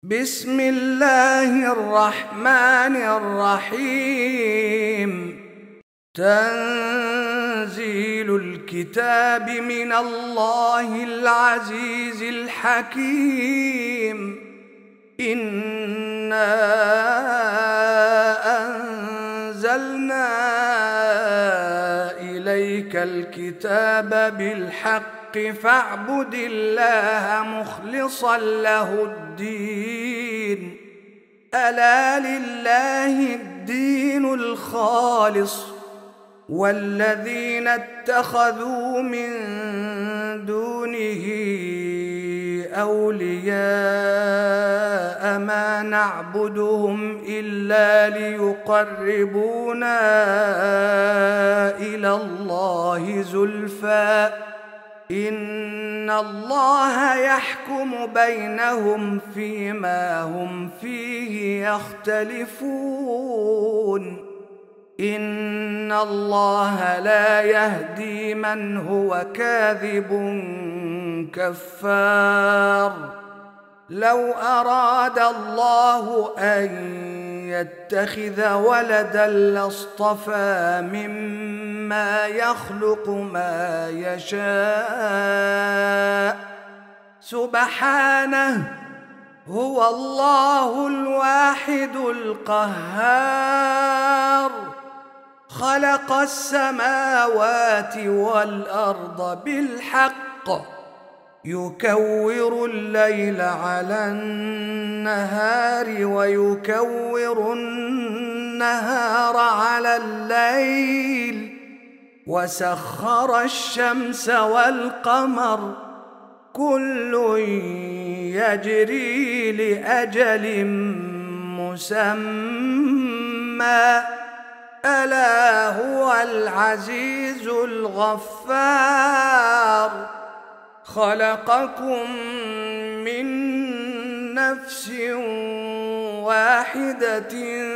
بسم الله الرحمن الرحيم. تنزيل الكتاب من الله العزيز الحكيم. إنا أنزلنا إليك الكتاب بالحق فاعبد الله مخلصا له الدين. ألا لله الدين الخالص والذين اتخذوا من دونه أولياء ما نعبدهم إلا ليقربونا إلى الله زلفى إن الله يحكم بينهم فيما هم فيه يختلفون. إن الله لا يهدي من هو كاذب كفار. لو أراد الله أن يتخذ ولدا لاصطفى مما يخلق ما يشاء سبحانه هو الله الواحد القهار. خلق السماوات والأرض بالحق يكور الليل على النهار ويكور النهار على الليل وسخر الشمس والقمر كل يجري لأجل مسمى ألا هو العزيز الغفار. خلقكم من نفس واحدة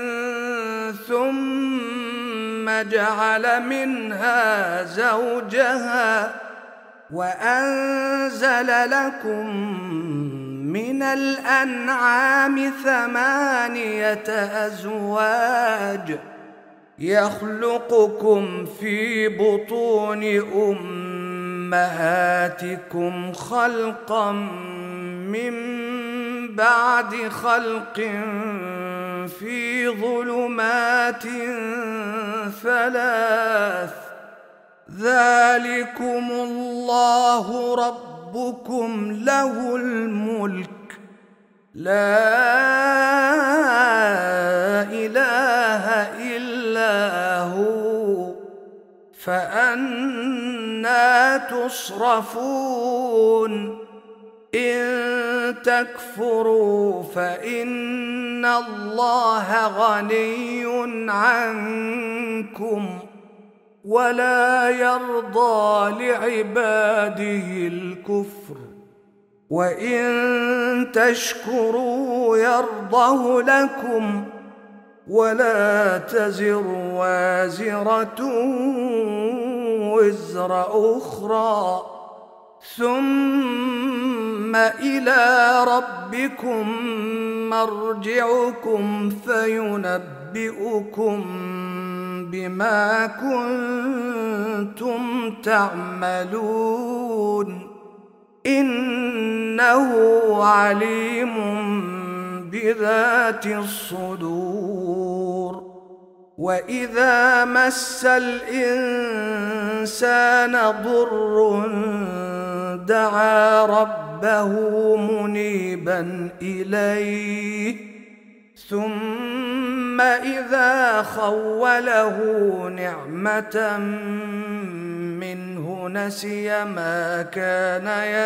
ثم جعل منها زوجها وأنزل لكم من الأنعام 8 أزواج يخلقكم في بطون أمهاتكم خلقا من بعد خلق في ظلمات 3 ذلكم الله ربكم له الملك لا إله إلا هو فأنى تصرفون. إن تكفروا فإن الله غني عنكم ولا يرضى لعباده الكفر وإن تشكروا يرضه لكم ولا تزر وازرة وزر أخرى ثم إلى ربكم مرجعكم فينبئكم بما كنتم تعملون. إنه عليم بذات الصدور. وإذا مس الإنسان ضر دعا ربه منيبا إليه ثم إذا خوله نعمة منه نسي ما كان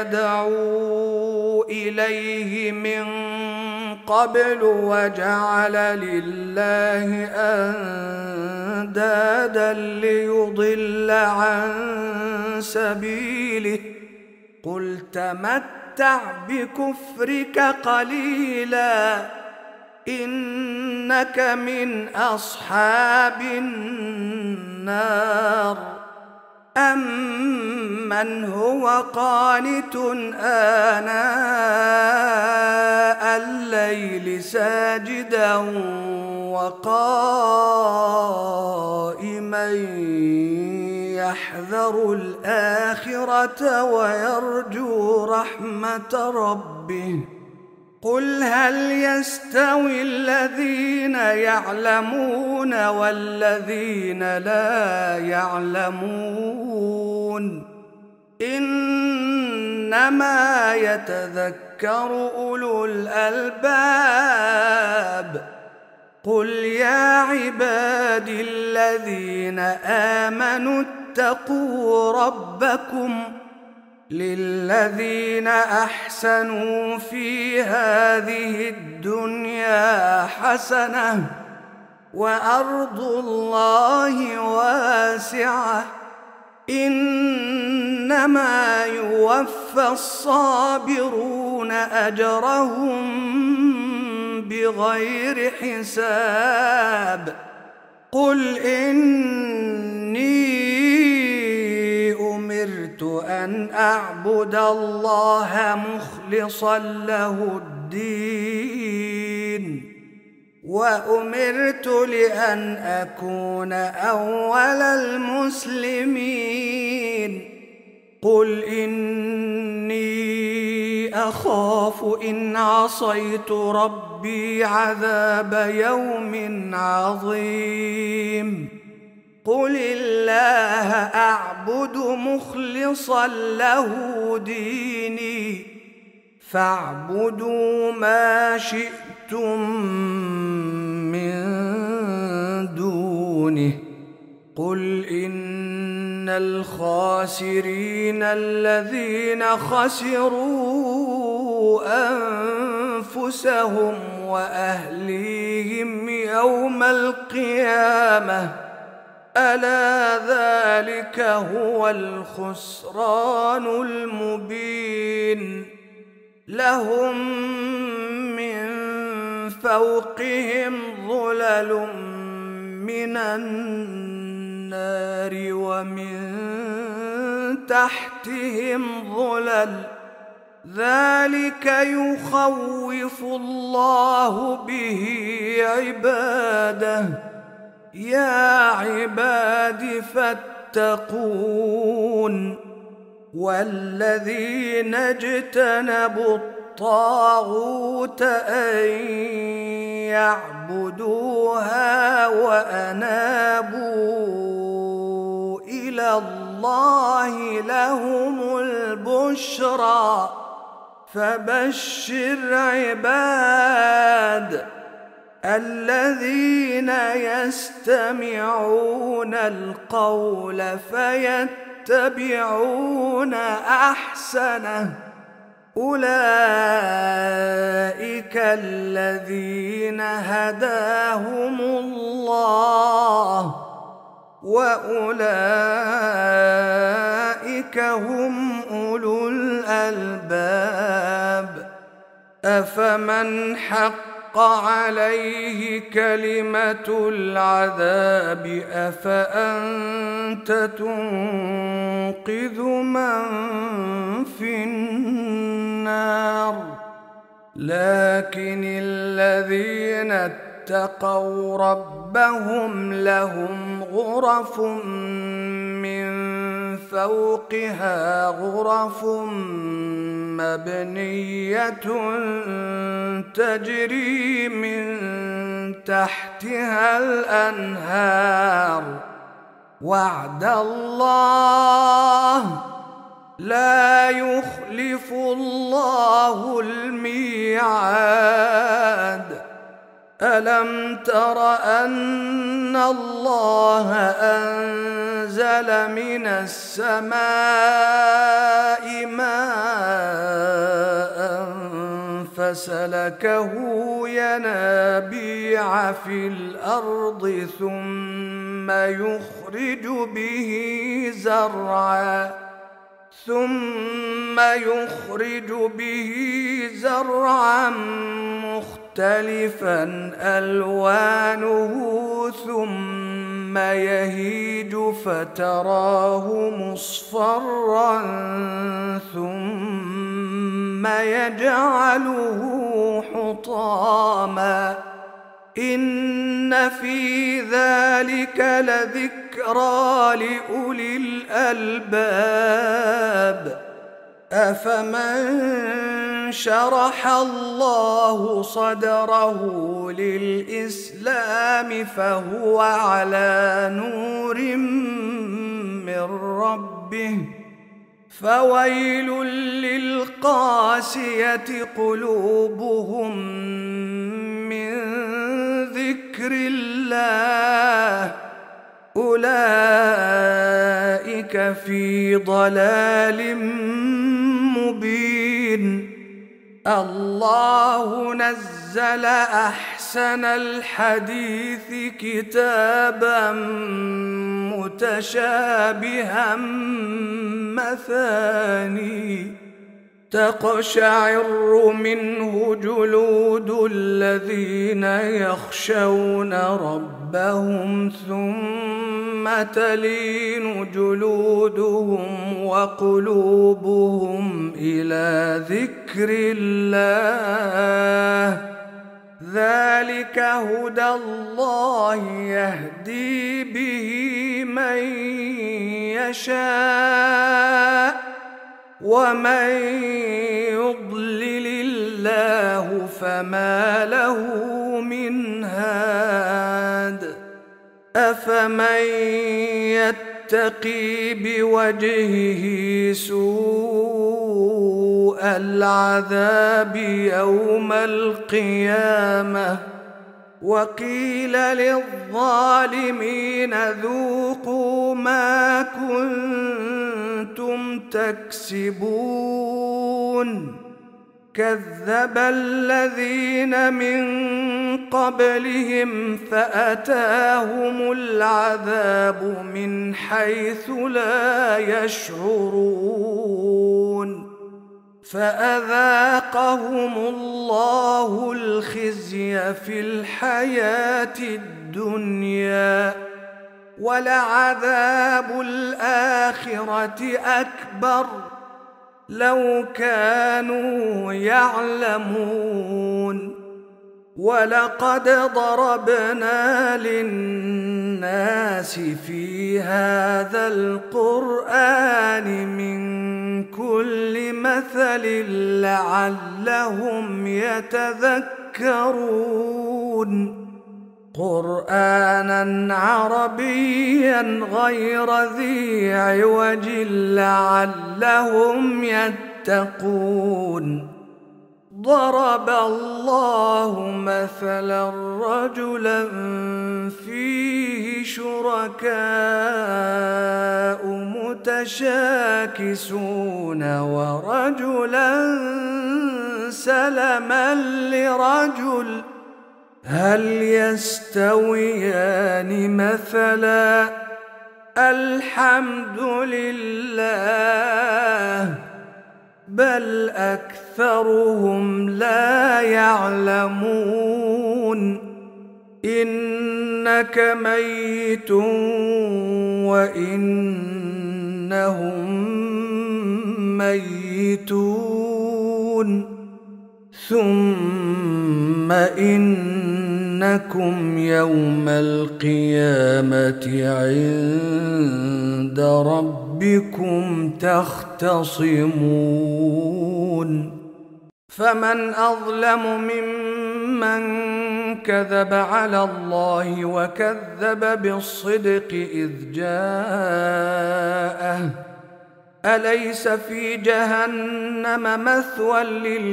يدعو إليه من قبل وجعل لله أندادا ليضل عن سبيله. قل تمتع بكفرك قليلا إنك من أصحاب النار. أَمَّنْ هُوَ قَانِتٌ آنَاءَ اللَّيْلِ سَاجِدًا وَقَائِمًا يَحْذَرُ الْآخِرَةَ وَيَرْجُو رَحْمَةَ رَبِّهِ قُلْ هَلْ يَسْتَوِي الَّذِينَ يَعْلَمُونَ وَالَّذِينَ لَا يَعْلَمُونَ إِنَّمَا يَتَذَكَّرُ أُولُو الْأَلْبَابِ قُلْ يَا عِبَادِي الَّذِينَ آمَنُوا اتَّقُوا رَبَّكُمْ لِلَّذِينَ أَحْسَنُوا فِي هَذِهِ الدُّنْيَا حَسَنَةٌ وَأَرْضُ اللَّهِ وَاسِعَةٌ إِنَّمَا يُوَفَّى الصَّابِرُونَ أَجْرَهُم بِغَيْرِ حِسَابٍ قُلْ إِنِّي أُمِرْتُ أَنْ أَعْبُدَ اللَّهَ مُخْلِصًا لَهُ الدِّينَ وَأُمِرْتُ لِأَنْ أَكُونَ أَوَّلَ الْمُسْلِمِينَ قُلْ إِنِّي أَخَافُ إِنْ عَصَيْتُ رَبِّي عَذَابَ يَوْمٍ عَظِيمٍ قُلِ اللَّهَ أَعْبُدُ مُخْلِصًا لَهُ دِينِي فَاعْبُدُوا مَا شِئْتُم مِّن دُونِهِ قُلْ إِنَّ الْخَاسِرِينَ الَّذِينَ خَسِرُوا أَنفُسَهُمْ وَأَهْلِيهِمْ يَوْمَ الْقِيَامَةِ أَلَا ذَلِكَ هُوَ الْخُسْرَانُ الْمُبِينُ لَهُم مِّن فَوْقِهِمْ ظُلَلٌ مِّنَ النَّارِ وَمِن تَحْتِهِمْ ظُلَلٌ ذَلِكَ يُخَوِّفُ اللَّهُ بِهِ عِبَادَهُ يَا عِبَادِ فَاتَّقُونِ وَالَّذِينَ اجْتَنَبُوا الطَّاغُوتَ أَن يَعْبُدُوهَا وَأَنَابُوا إِلَى اللَّهِ لَهُمُ الْبُشْرَى فَبَشِّرْ عِبَادِ الَّذِينَ يَسْتَمِعُونَ الْقَوْلَ فَيَتَّبِعُونَ أَحْسَنَهُ أُولَئِكَ الَّذِينَ هَدَاهُمُ اللَّهُ وَأُولَئِكَ هُمْ أُولُو الْأَلْبَابِ أَفَمَنْ حَقَّ عَلَيْهِ كَلِمَةُ الْعَذَابِ أَفَأَنْتَ تُنقِذُ مَنْ فِي النَّارِ لَكِنِ الَّذِينَ اتَّقَوْا رَبَّهُمْ لَهُمْ غُرَفٌ مِّن فَوْقِهَا غُرَفٌ مَّبْنِيَّةٌ تَجْرِي مِن تَحْتِهَا الْأَنْهَارُ وَعْدَ اللَّهِ لَا يُخْلِفُ اللَّهُ الْمِيعَادَ أَلَمْ تَرَ أَنَّ اللَّهَ أَنزَلَ مِنَ السَّمَاءِ مَاءً فَسَلَكَهُ يَنَابِيعَ فِي الْأَرْضِ ثُمَّ يُخْرِجُ بِهِ زَرْعًا مُخْتَلِفًا أَلْوَانُهُ ثُمَّ ثم يهيج فتراه مصفرا ثم يجعله حطاما إن في ذلك لذكرى لأولي الألباب أفمن شرح الله صدره للإسلام فهو على نور من ربه فويل للقاسية قلوبهم من ذكر الله أولئك في ضلال مبين الله نزل أحسن الحديث كتابا متشابها مثاني تقشعر منه جلود الذين يخشون ربهم ثم تلين جلودهم وقلوبهم إلى ذكر الله ذلك هدى الله يهدي به من يشاء ومن يضلل الله فما له من هاد أفمن يتقي بوجهه سوء العذاب يوم القيامة وقيل للظالمين ذوقوا ما كنتم تكسبون كذب الذين من قبلهم فأتاهم العذاب من حيث لا يشعرون فأذاقهم الله الخزي في الحياة الدنيا ولعذاب الآخرة أكبر لو كانوا يعلمون ولقد ضربنا للناس في هذا القرآن من كل مثل لعلهم يتذكرون قرآنا عربيا غير ذي عوج لعلهم يتقون ضرب الله مثلا رجلا فيه شركاء متشاكسون ورجلا سلما لرجل هل يستويان مثلا الحمد لله بل أكثرهم لا يعلمون إنك ميت وإنهم ميتون ثم إنكم يوم القيامة عند ربكم تختصمون فمن أظلم ممن كذب على الله وكذب بالصدق إذ جاءه أليس في جهنم مثوى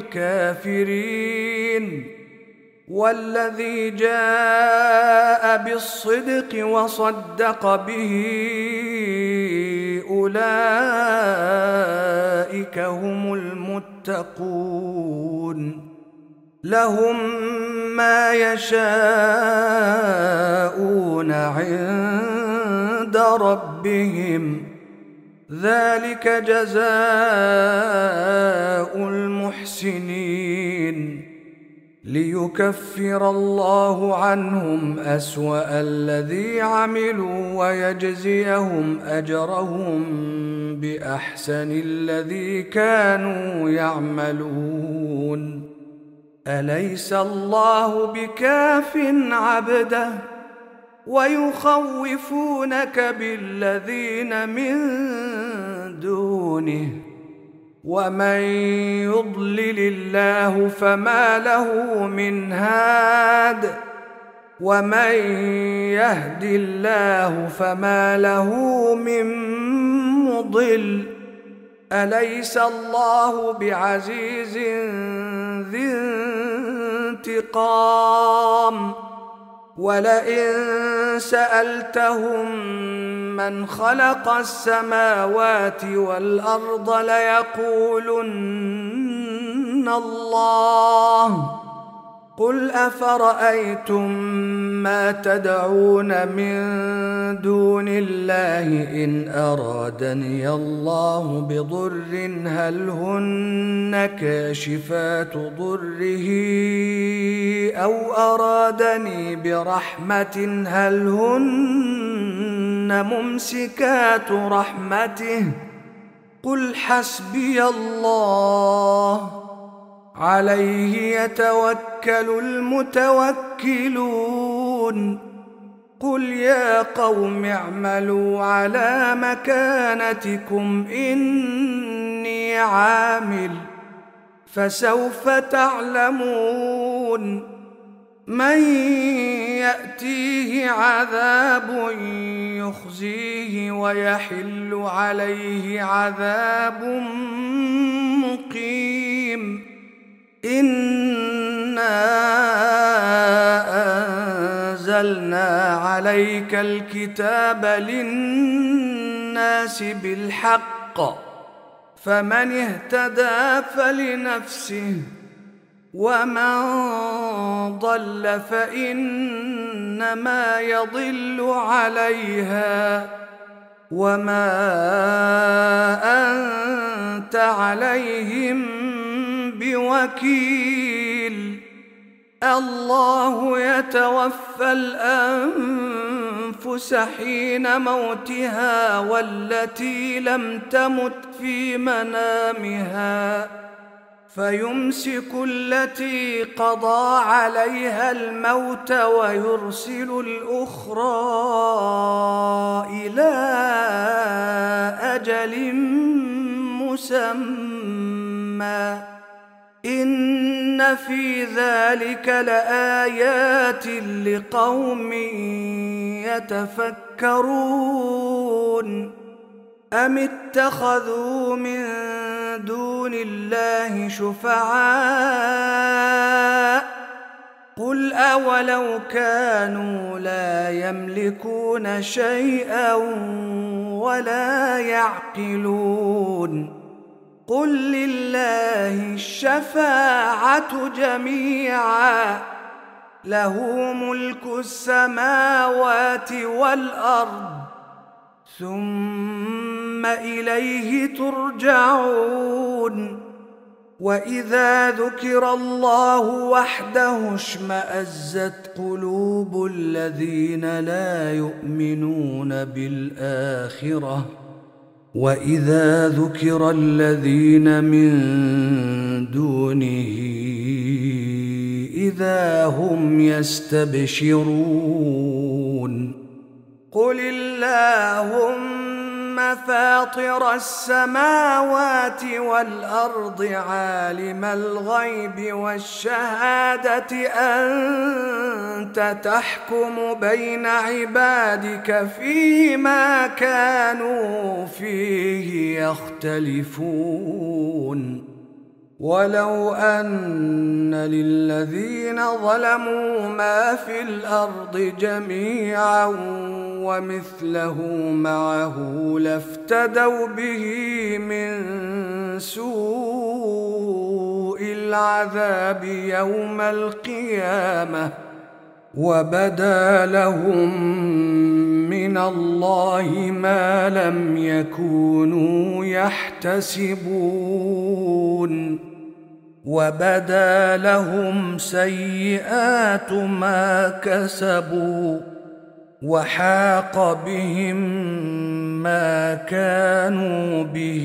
للكافرين والذي جاء بالصدق وصدق به أولئك هم المتقون لهم ما يشاءون عند ربهم ذلك جزاء المحسنين ليكفر الله عنهم أسوأ الذي عملوا ويجزيهم أجرهم بأحسن الذي كانوا يعملون. أليس الله بكاف عبده ويخوفونك بالذين من دونه ومن يضلل الله فما له من هاد ومن يهد الله فما له من مضل. أليس الله بعزيز ذي انتقام؟ ولئن سألتهم من خلق السماوات والأرض ليقولن الله. قل أفرأيتم ما تدعون من دون الله إن أرادني الله بضر هل هن كاشفات ضره أو أرادني برحمة هل هن ممسكات رحمته؟ قل حسبي الله عليه يتوكل المتوكلون. قل يا قوم اعملوا على مكانتكم إني عامل فسوف تعلمون من يأتيه عذاب يخزيه ويحل عليه عذاب مقيم. إنا أنزلنا عليك الكتاب للناس بالحق فمن اهتدى فلنفسه ومن ضل فإنما يضل عليها وما أنت عليهم بوكيل. الله يتوفى الأنفس حين موتها والتي لم تمت في منامها فيمسك التي قضى عليها الموت ويرسل الأخرى إلى أجل مسمى إن في ذلك لآيات لقوم يتفكرون. أم اتخذوا من دون الله شفعاء قل أولو كانوا لا يملكون شيئا ولا يعقلون. قل لله الشفاعة جميعا له ملك السماوات والأرض ثم إليه ترجعون. وإذا ذكر الله وحده اشمأزت قلوب الذين لا يؤمنون بالآخرة وإذا ذكر الذين من دونه إذا هم يستبشرون. قل اللهم فاطر السماوات والأرض عالم الغيب والشهادة أنت تحكم بين عبادك فيما كانوا فيه يختلفون. ولو أن للذين ظلموا ما في الأرض جميعا ومثله معه لافتدوا به من سوء العذاب يوم القيامة وبدا لهم من الله ما لم يكونوا يحتسبون. وبدا لهم سيئات ما كسبوا وحاق بهم ما كانوا به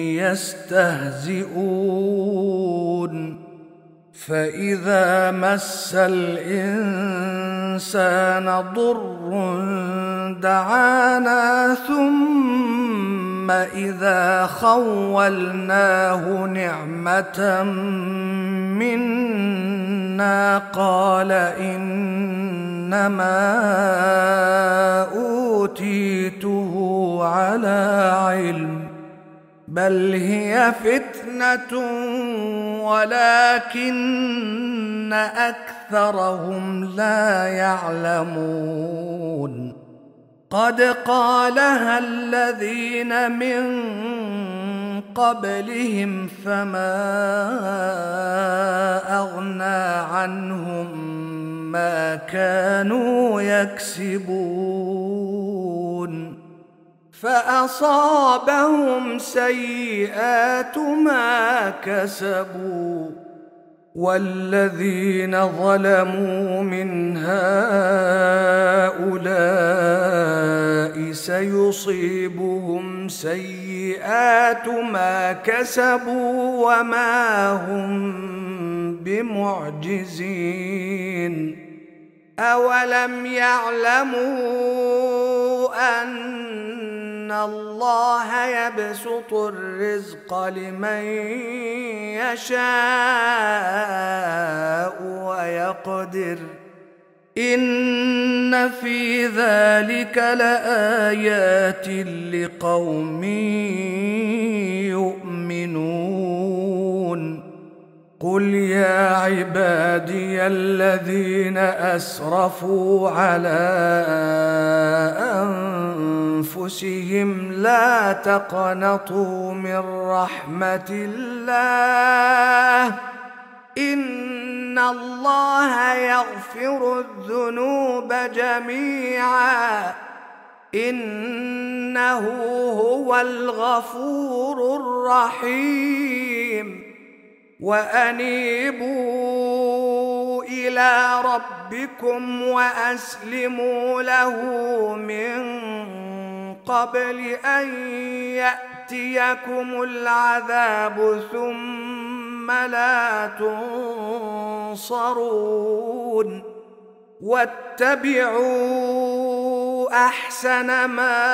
يستهزئون فإذا مس الإنسان ضر دعانا ثم إذا خولناه نعمة منا قال إنما أوتيته على علم بل هي فتنة ولكن أكثرهم لا يعلمون قد قالها الذين من قبلهم فما أغنى عنهم ما كانوا يكسبون فأصابهم سيئات ما كسبوا والذين ظلموا من هؤلاء سيصيبهم سيئات ما كسبوا وما هم بمعجزين أولم يعلموا أن الله يبسط الرزق لمن يشاء ويقدر إن في ذلك لآيات لقوم يؤمنون قل يا عبادي الذين أسرفوا على أنفسهم لا تقنطوا من رحمة الله إن الله يغفر الذنوب جميعا إنه هو الغفور الرحيم وأنيبوا إلى ربكم وأسلموا له من قبل أن يأتيكم العذاب ثم لا تنصرون واتبعوا أحسن ما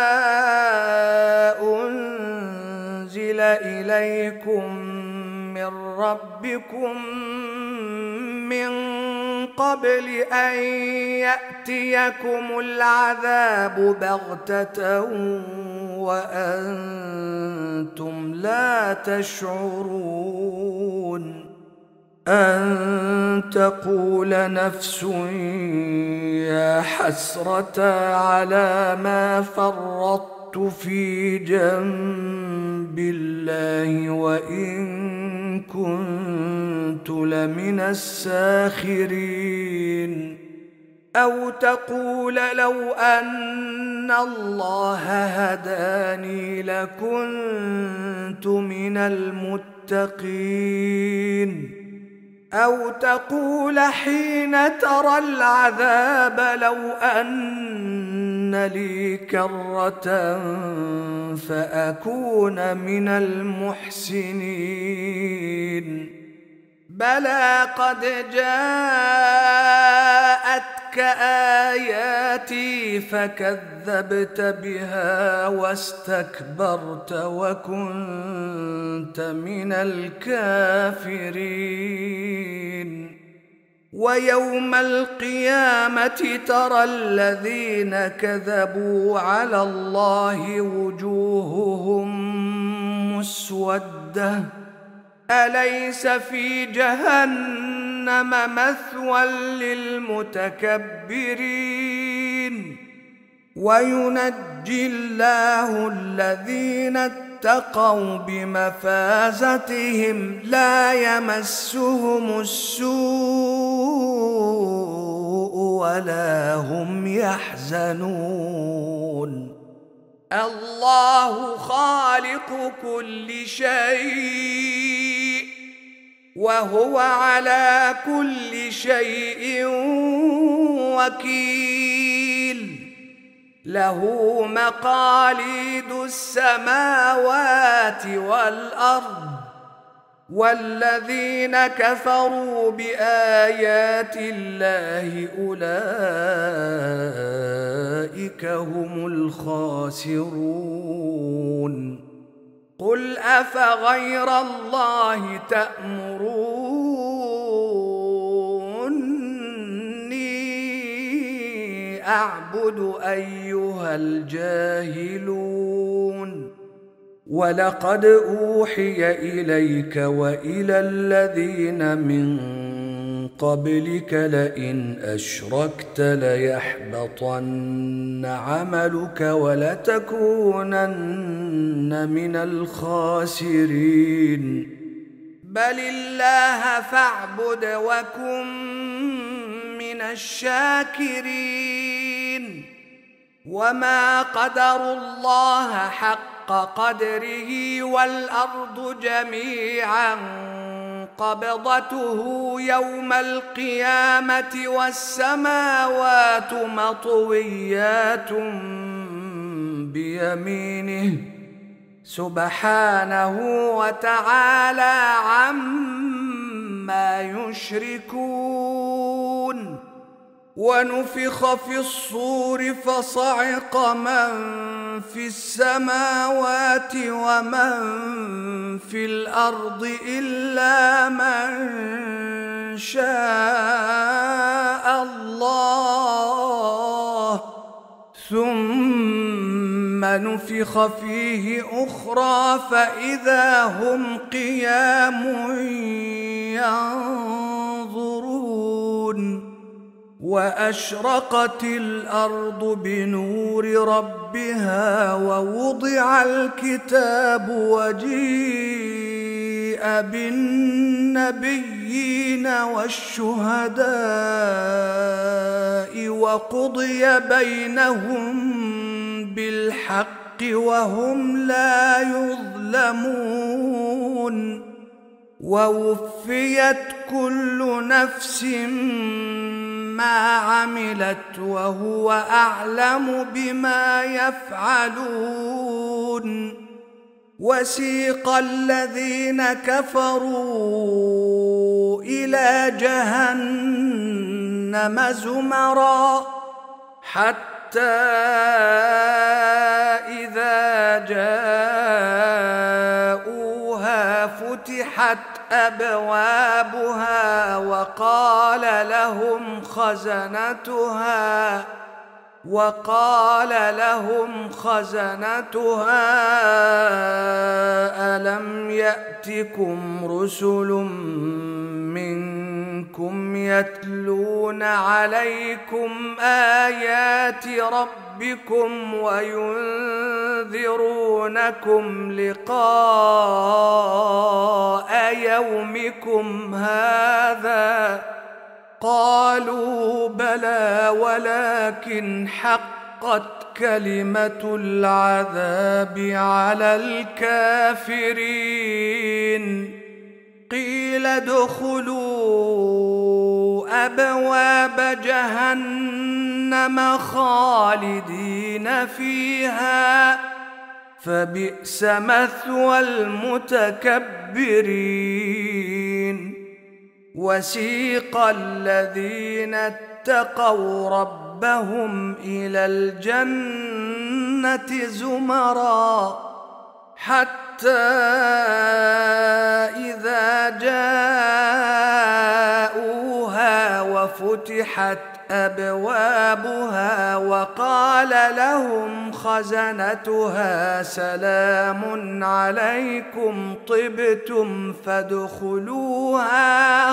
أنزل إليكم من ربكم من قبل أن يأتيكم العذاب بغتة وأنتم لا تشعرون أن تقول نفس يا حسرة على ما فرطت في جنب الله وإن كنت لمن الساخرين أو تقول لو أن الله هداني لكنت من المتقين أو تقول حين ترى العذاب لو أن لي كرة فأكون من المحسنين بلى قد جاءتك آياتي فكذبت بها واستكبرت وكنت من الكافرين ويوم القيامة ترى الذين كذبوا على الله وجوههم مسودة أليس في جهنم مثوى للمتكبرين وينجي الله الذين اتقوا بمفازتهم لا يمسهم السوء ولا هم يحزنون الله خالق كل شيء وهو على كل شيء وكيل. له مقاليد السماوات والأرض، والذين كفروا بآيات الله أولئك هم الخاسرون. قل أفغير الله تأمروني أعبد أيها الجاهلون؟ ولقد أوحي إليك وإلى الذين من قبلك لئن أشركت ليحبطن عملك ولتكونن من الخاسرين. بل الله فاعبد وكن من الشاكرين. وما قدروا الله حق قدره والأرض جميعا قبضته يوم القيامة والسماوات مطويات بيمينه سبحانه وتعالى عما يشركون. ونفخ في الصور فصعق من في السماوات ومن في الأرض إلا من شاء الله، ثم نفخ فيه أخرى فإذا هم قيام ينظرون. وأشرقت الأرض بنور ربها ووضع الكتاب وجيء بالنبيين والشهداء وقضي بينهم بالحق وهم لا يظلمون. ووفيت كل نفس ما عملت وهو أعلم بما يفعلون. وسيق الذين كفروا إلى جهنم زمرا حتى إذا جاءوها فتحت أبوابها وقال لهم خزنتها ألم يأتكم رسل منكم يتلون عليكم آيات ربكم وينذرونكم لقاء يومكم هذا؟ قالوا بلى ولكن حقت كلمة العذاب على الكافرين. قيل ادخلوا أبواب جهنم خالدين فيها فبئس مثوى المتكبرين. وسيق الذين اتقوا ربهم إلى الجنة زمرا حتى إذا جاءوها وفتحت أبوابها وقال لهم خزنتها سلام عليكم طبتم فادخلوها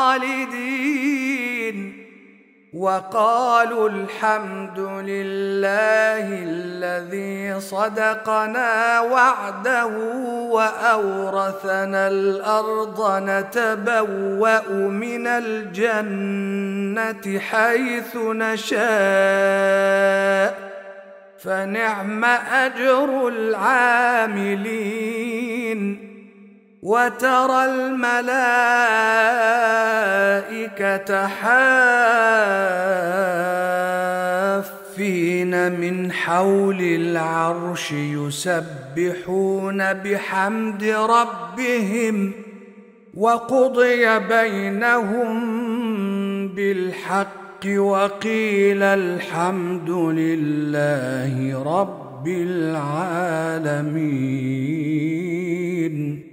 خالدين. وقالوا الحمد لله الذي صدقنا وعده وأورثنا الأرض نتبوأ من الجنة حيث نشاء فنعم أجر العاملين. وترى الملائكة حافين من حول العرش يسبحون بحمد ربهم وقضي بينهم بالحق وقيل الحمد لله رب العالمين.